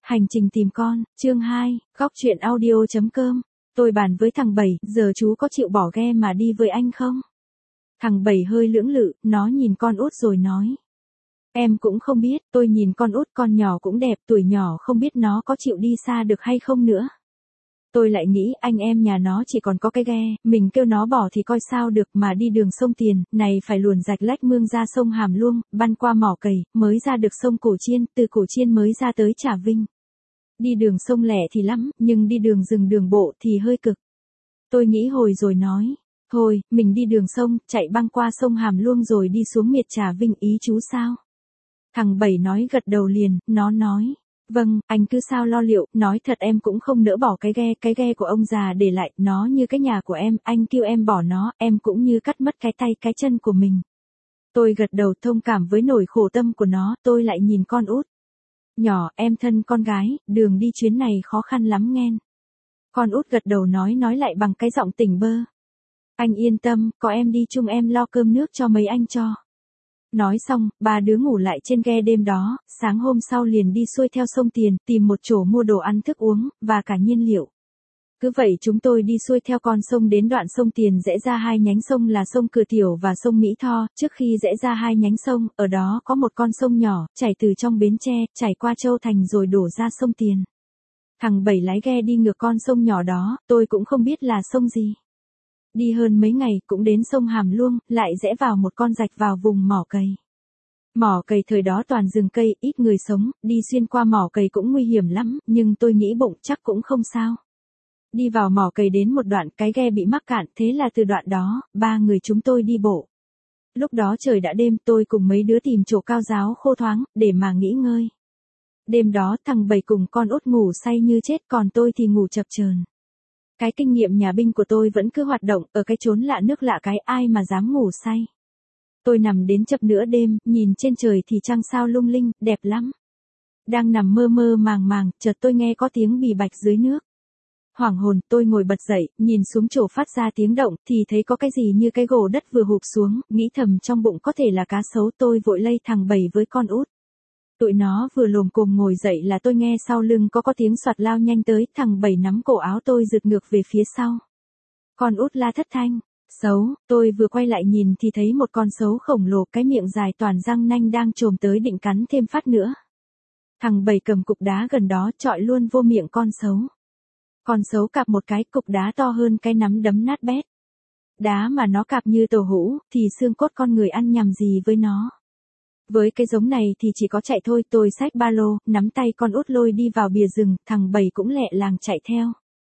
Hành trình tìm con, chương 2, góc chuyện audio.com. Tôi bàn với thằng Bảy, giờ chú có chịu bỏ ghe mà đi với anh không? Thằng Bảy hơi lưỡng lự, nó nhìn con út rồi nói. Em cũng không biết, tôi nhìn con út con nhỏ cũng đẹp, tuổi nhỏ không biết nó có chịu đi xa được hay không nữa. Tôi lại nghĩ anh em nhà nó chỉ còn có cái ghe, mình kêu nó bỏ thì coi sao được mà đi đường sông Tiền, này phải luồn rạch lách mương ra sông Hàm Luông, băn qua mỏ cầy, mới ra được sông Cổ Chiên, từ Cổ Chiên mới ra tới Trà Vinh. Đi đường sông lẻ thì lắm, nhưng đi đường rừng đường bộ thì hơi cực. Tôi nghĩ hồi rồi nói, thôi, mình đi đường sông, chạy băng qua sông Hàm Luông rồi đi xuống miệt Trà Vinh, ý chú sao? Thằng Bảy nói gật đầu liền, nó nói. Vâng, anh cứ sao lo liệu, nói thật em cũng không nỡ bỏ cái ghe của ông già để lại, nó như cái nhà của em, anh kêu em bỏ nó, em cũng như cắt mất cái tay cái chân của mình. Tôi gật đầu thông cảm với nỗi khổ tâm của nó, tôi lại nhìn con út. Nhỏ, em thân con gái, đường đi chuyến này khó khăn lắm nghen. Con út gật đầu nói lại bằng cái giọng tỉnh bơ. Anh yên tâm, có em đi chung em lo cơm nước cho mấy anh cho. Nói xong, ba đứa ngủ lại trên ghe đêm đó, sáng hôm sau liền đi xuôi theo sông Tiền, tìm một chỗ mua đồ ăn thức uống, và cả nhiên liệu. Cứ vậy chúng tôi đi xuôi theo con sông đến đoạn sông Tiền rẽ ra hai nhánh sông là sông Cửa Tiểu và sông Mỹ Tho, trước khi rẽ ra hai nhánh sông, ở đó có một con sông nhỏ, chảy từ trong Bến Tre, chảy qua Châu Thành rồi đổ ra sông Tiền. Thằng Bảy lái ghe đi ngược con sông nhỏ đó, tôi cũng không biết là sông gì. Đi hơn mấy ngày cũng đến sông Hàm Luông, lại rẽ vào một con rạch vào vùng mỏ cầy. Mỏ cầy thời đó toàn rừng cây, ít người sống, đi xuyên qua mỏ cầy cũng nguy hiểm lắm, nhưng tôi nghĩ bụng chắc cũng không sao. Đi vào mỏ cầy đến một đoạn cái ghe bị mắc cạn, thế là từ đoạn đó, ba người chúng tôi đi bộ. Lúc đó trời đã đêm, tôi cùng mấy đứa tìm chỗ cao ráo khô thoáng, để mà nghỉ ngơi. Đêm đó thằng Bảy cùng con út ngủ say như chết, còn tôi thì ngủ chập chờn. Cái kinh nghiệm nhà binh của tôi vẫn cứ hoạt động, ở cái chốn lạ nước lạ cái ai mà dám ngủ say. Tôi nằm đến chập nửa đêm, nhìn trên trời thì trăng sao lung linh, đẹp lắm. Đang nằm mơ mơ màng màng, chợt tôi nghe có tiếng bì bạch dưới nước. Hoảng hồn, tôi ngồi bật dậy, nhìn xuống chỗ phát ra tiếng động, thì thấy có cái gì như cái gồ đất vừa hụp xuống, nghĩ thầm trong bụng có thể là cá sấu, tôi vội lay thằng Bảy với con út. Tụi nó vừa lồm cồm ngồi dậy là tôi nghe sau lưng có tiếng soạt lao nhanh tới, thằng Bảy nắm cổ áo tôi giật ngược về phía sau. Con út la thất thanh, sấu, tôi vừa quay lại nhìn thì thấy một con sấu khổng lồ, cái miệng dài toàn răng nanh đang chồm tới định cắn thêm phát nữa. Thằng Bảy cầm cục đá gần đó chọi luôn vô miệng con sấu. Con sấu cạp một cái, cục đá to hơn cái nắm đấm nát bét. Đá mà nó cạp như tàu hũ, thì xương cốt con người ăn nhầm gì với nó. Với cái giống này thì chỉ có chạy thôi, tôi xách ba lô, nắm tay con út lôi đi vào bìa rừng, thằng Bảy cũng lẹ làng chạy theo.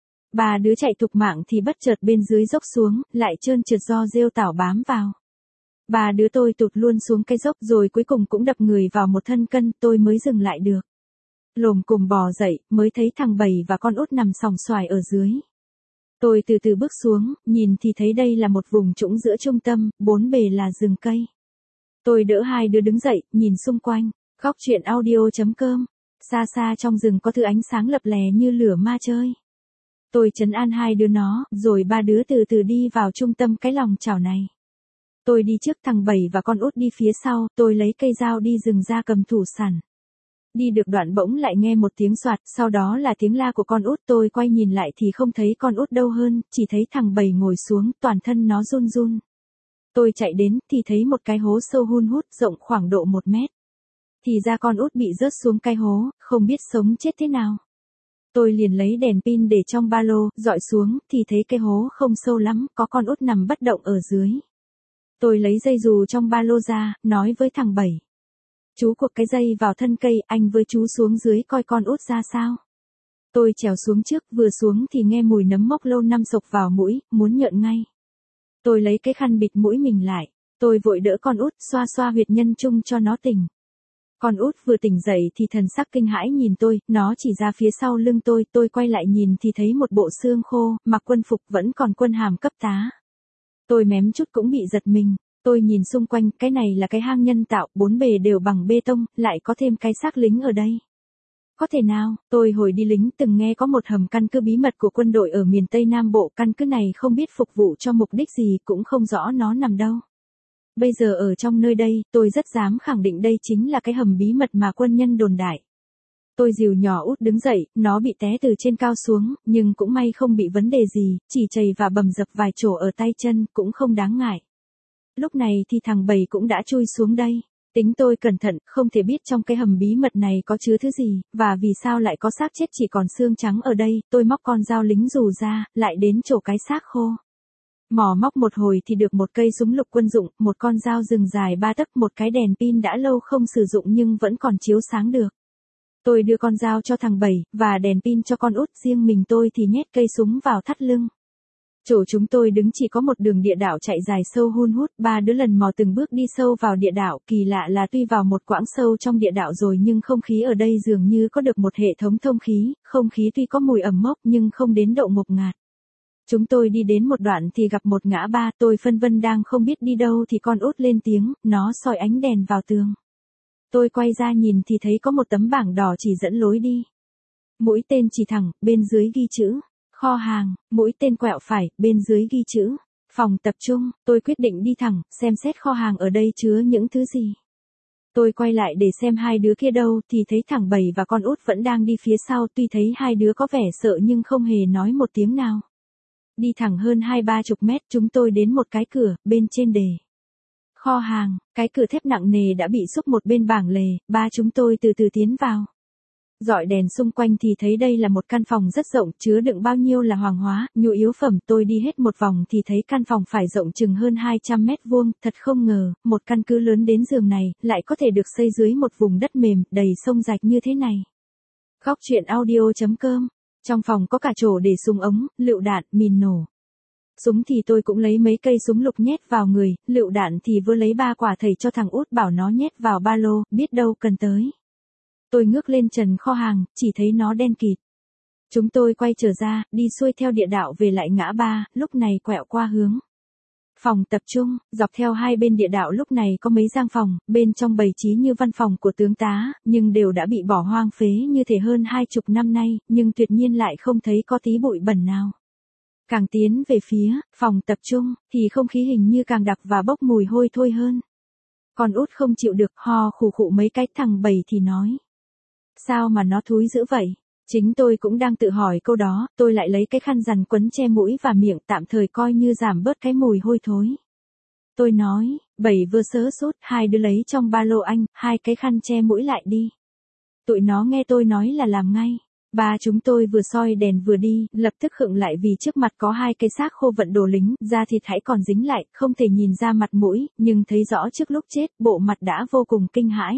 Ba đứa chạy thục mạng thì bất chợt bên dưới dốc xuống, lại trơn trượt do rêu tảo bám vào. Ba đứa tôi tụt luôn xuống cái dốc rồi cuối cùng cũng đập người vào một thân cây, tôi mới dừng lại được. Lồm cồm bò dậy, mới thấy thằng Bảy và con út nằm sòng xoài ở dưới. Tôi từ từ bước xuống, nhìn thì thấy đây là một vùng trũng giữa trung tâm, bốn bề là rừng cây. Tôi đỡ hai đứa đứng dậy, nhìn xung quanh. Góc chuyện audio.com. Xa xa trong rừng có thứ ánh sáng lập lè như lửa ma chơi. Tôi trấn an hai đứa nó, rồi ba đứa từ từ đi vào trung tâm cái lòng chảo này. Tôi đi trước, thằng Bảy và con út đi phía sau, tôi lấy cây dao đi rừng ra cầm thủ sẵn. Đi được đoạn bỗng lại nghe một tiếng soạt, sau đó là tiếng la của con út, tôi quay nhìn lại thì không thấy con út đâu hơn, chỉ thấy thằng Bảy ngồi xuống, toàn thân nó run run. Tôi chạy đến, thì thấy một cái hố sâu hun hút, rộng khoảng độ 1 mét. Thì ra con út bị rớt xuống cái hố, không biết sống chết thế nào. Tôi liền lấy đèn pin để trong ba lô, dọi xuống, thì thấy cái hố không sâu lắm, có con út nằm bất động ở dưới. Tôi lấy dây dù trong ba lô ra, nói với thằng Bảy. Chú cuộc cái dây vào thân cây, anh với chú xuống dưới coi con út ra sao. Tôi trèo xuống trước, vừa xuống thì nghe mùi nấm mốc lâu năm sộc vào mũi, muốn nhợn ngay. Tôi lấy cái khăn bịt mũi mình lại, tôi vội đỡ con út, xoa xoa huyệt nhân trung cho nó tỉnh. Con út vừa tỉnh dậy thì thần sắc kinh hãi nhìn tôi, nó chỉ ra phía sau lưng tôi quay lại nhìn thì thấy một bộ xương khô, mặc quân phục vẫn còn quân hàm cấp tá. Tôi mém chút cũng bị giật mình, tôi nhìn xung quanh, cái này là cái hang nhân tạo, bốn bề đều bằng bê tông, lại có thêm cái xác lính ở đây. Có thể nào, tôi hồi đi lính từng nghe có một hầm căn cứ bí mật của quân đội ở miền Tây Nam Bộ, căn cứ này không biết phục vụ cho mục đích gì, cũng không rõ nó nằm đâu. Bây giờ ở trong nơi đây, tôi rất dám khẳng định đây chính là cái hầm bí mật mà quân nhân đồn đại. Tôi dìu nhỏ út đứng dậy, nó bị té từ trên cao xuống, nhưng cũng may không bị vấn đề gì, chỉ chày và bầm dập vài chỗ ở tay chân, cũng không đáng ngại. Lúc này thì thằng Bầy cũng đã chui xuống đây. Tính tôi cẩn thận, không thể biết trong cái hầm bí mật này có chứa thứ gì, và vì sao lại có xác chết chỉ còn xương trắng ở đây. Tôi móc con dao lính dù ra, lại đến chỗ cái xác khô. Mò móc một hồi thì được một cây súng lục quân dụng, một con dao rừng dài 3 tấc, một cái đèn pin đã lâu không sử dụng nhưng vẫn còn chiếu sáng được. Tôi đưa con dao cho thằng Bầy, và đèn pin cho con út, riêng mình tôi thì nhét cây súng vào thắt lưng. Chỗ chúng tôi đứng chỉ có một đường địa đạo chạy dài sâu hun hút, 3 đứa lần mò từng bước đi sâu vào địa đạo. Kỳ lạ là tuy vào một quãng sâu trong địa đạo rồi nhưng không khí ở đây dường như có được một hệ thống thông khí, không khí tuy có mùi ẩm mốc nhưng không đến độ ngột ngạt. Chúng tôi đi đến một đoạn thì gặp một ngã ba, tôi phân vân đang không biết đi đâu thì con út lên tiếng, nó soi ánh đèn vào tường. Tôi quay ra nhìn thì thấy có một tấm bảng đỏ chỉ dẫn lối đi. Mũi tên chỉ thẳng, bên dưới ghi chữ kho hàng, mũi tên quẹo phải, bên dưới ghi chữ phòng tập trung. Tôi quyết định đi thẳng, xem xét kho hàng ở đây chứa những thứ gì. Tôi quay lại để xem hai đứa kia đâu thì thấy thằng Bầy và con út vẫn đang đi phía sau, tuy thấy hai đứa có vẻ sợ nhưng không hề nói một tiếng nào. Đi thẳng hơn 20-30 mét chúng tôi đến một cái cửa, bên trên đề kho hàng, cái cửa thép nặng nề đã bị xúc một bên bảng lề, ba chúng tôi từ từ tiến vào. Dọi đèn xung quanh thì thấy đây là một căn phòng rất rộng, chứa đựng bao nhiêu là hoàng hóa, nhu yếu phẩm. Tôi đi hết một vòng thì thấy căn phòng phải rộng chừng hơn 200 mét vuông, thật không ngờ, một căn cứ lớn đến giường này, lại có thể được xây dưới một vùng đất mềm, đầy sông rạch như thế này. Góc truyện audio.com. Trong phòng có cả chỗ để súng ống, lựu đạn, mìn nổ. Súng thì tôi cũng lấy mấy cây súng lục nhét vào người, lựu đạn thì vừa lấy 3 quả thầy cho thằng út bảo nó nhét vào ba lô, biết đâu cần tới. Tôi ngước lên trần kho hàng, chỉ thấy nó đen kịt. Chúng tôi quay trở ra, đi xuôi theo địa đạo về lại ngã ba, lúc này quẹo qua hướng phòng tập trung. Dọc theo hai bên địa đạo lúc này có mấy gian phòng, bên trong bày trí như văn phòng của tướng tá, nhưng đều đã bị bỏ hoang phế như thể hơn 20 năm nay, nhưng tuyệt nhiên lại không thấy có tí bụi bẩn nào. Càng tiến về phía phòng tập trung, thì không khí hình như càng đặc và bốc mùi hôi thôi hơn. Con út không chịu được, ho khụ khụ mấy cái. Thằng Bầy thì nói: sao mà nó thúi dữ vậy? Chính tôi cũng đang tự hỏi câu đó, tôi lại lấy cái khăn rằn quấn che mũi và miệng, tạm thời coi như giảm bớt cái mùi hôi thối. Tôi nói: Bầy vừa sớ sốt, hai đứa lấy trong ba lô anh, 2 cái khăn che mũi lại đi. Tụi nó nghe tôi nói là làm ngay. Ba chúng tôi vừa soi đèn vừa đi, lập tức khựng lại vì trước mặt có 2 cái xác khô vận đồ lính, da thịt hãy còn dính lại, không thể nhìn ra mặt mũi, nhưng thấy rõ trước lúc chết, bộ mặt đã vô cùng kinh hãi.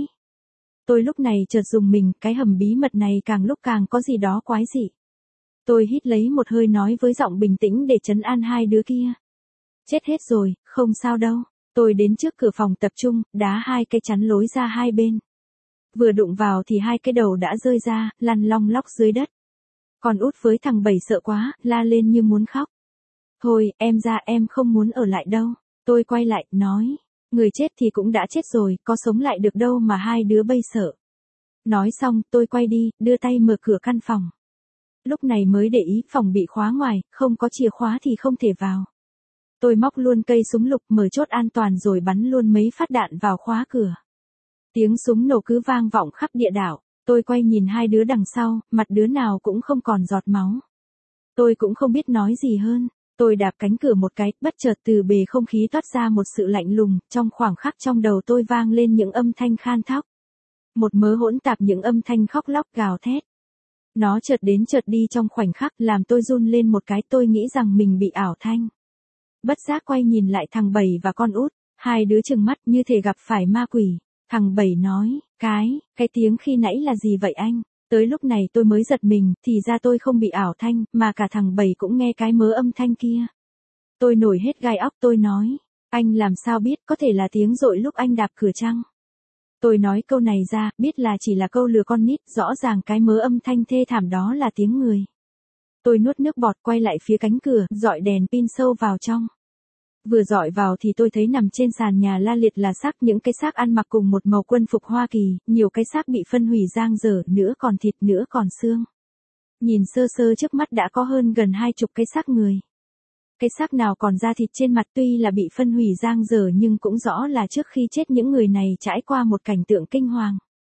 Tôi lúc này chợt rùng mình, cái hầm bí mật này càng lúc càng có gì đó quái dị. Tôi hít lấy một hơi nói với giọng bình tĩnh để trấn an hai đứa kia: chết hết rồi, không sao đâu. Tôi đến trước cửa phòng tập trung, đá 2 cái chắn lối ra hai bên. Vừa đụng vào thì 2 cái đầu đã rơi ra, lăn long lóc dưới đất. Còn út với thằng Bầy sợ quá, la lên như muốn khóc. Thôi, em ra, em không muốn ở lại đâu. Tôi quay lại, nói: người chết thì cũng đã chết rồi, có sống lại được đâu mà hai đứa bây sợ. Nói xong, tôi quay đi, đưa tay mở cửa căn phòng. Lúc này mới để ý, phòng bị khóa ngoài, không có chìa khóa thì không thể vào. Tôi móc luôn cây súng lục, mở chốt an toàn rồi bắn luôn mấy phát đạn vào khóa cửa. Tiếng súng nổ cứ vang vọng khắp địa đạo. Tôi quay nhìn hai đứa đằng sau, mặt đứa nào cũng không còn giọt máu. Tôi cũng không biết nói gì hơn. Tôi đạp cánh cửa một cái, bất chợt từ bề không khí toát ra một sự lạnh lùng, trong khoảng khắc trong đầu tôi vang lên những âm thanh khan thóc. Một mớ hỗn tạp những âm thanh khóc lóc gào thét. Nó chợt đến chợt đi trong khoảnh khắc, làm tôi run lên một cái, tôi nghĩ rằng mình bị ảo thanh. Bất giác quay nhìn lại thằng Bầy và con út, hai đứa trừng mắt như thể gặp phải ma quỷ. Thằng Bầy nói: cái tiếng khi nãy là gì vậy anh? Tới lúc này tôi mới giật mình, thì ra tôi không bị ảo thanh, mà cả thằng Bầy cũng nghe cái mớ âm thanh kia. Tôi nổi hết gai óc, tôi nói: anh làm sao biết, có thể là tiếng dội lúc anh đạp cửa chăng? Tôi nói câu này ra, biết là chỉ là câu lừa con nít, rõ ràng cái mớ âm thanh thê thảm đó là tiếng người. Tôi nuốt nước bọt, quay lại phía cánh cửa, dọi đèn pin sâu vào trong. Vừa dọi vào thì tôi thấy nằm trên sàn nhà la liệt là xác, những cái xác ăn mặc cùng một màu quân phục Hoa Kỳ, nhiều cái xác bị phân hủy dang dở, nữa còn thịt nữa còn xương. Nhìn sơ sơ trước mắt đã có hơn gần 20 cái xác người. Cái xác nào còn da thịt trên mặt tuy là bị phân hủy dang dở nhưng cũng rõ là trước khi chết những người này trải qua một cảnh tượng kinh hoàng.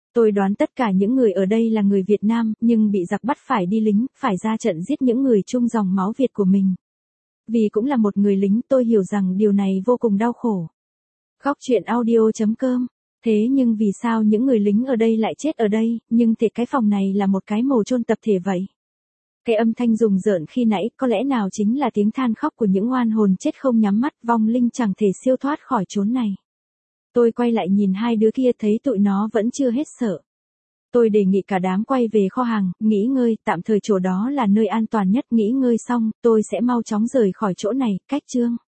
Tôi đoán tất cả những người ở đây là người Việt Nam, nhưng bị giặc bắt phải đi lính, phải ra trận giết những người chung dòng máu Việt của mình. Vì cũng là một người lính, tôi hiểu rằng điều này vô cùng đau khổ. Góc truyện audio.com. Thế nhưng vì sao những người lính ở đây lại chết ở đây, nhưng thể cái phòng này là một cái mồ chôn tập thể vậy? Cái âm thanh rùng rợn khi nãy có lẽ nào chính là tiếng than khóc của những oan hồn chết không nhắm mắt, vong linh chẳng thể siêu thoát khỏi chốn này. Tôi quay lại nhìn hai đứa kia thấy tụi nó vẫn chưa hết sợ. Tôi đề nghị cả đám quay về kho hàng, nghỉ ngơi, tạm thời chỗ đó là nơi an toàn nhất. Nghỉ ngơi xong, tôi sẽ mau chóng rời khỏi chỗ này, cách chương.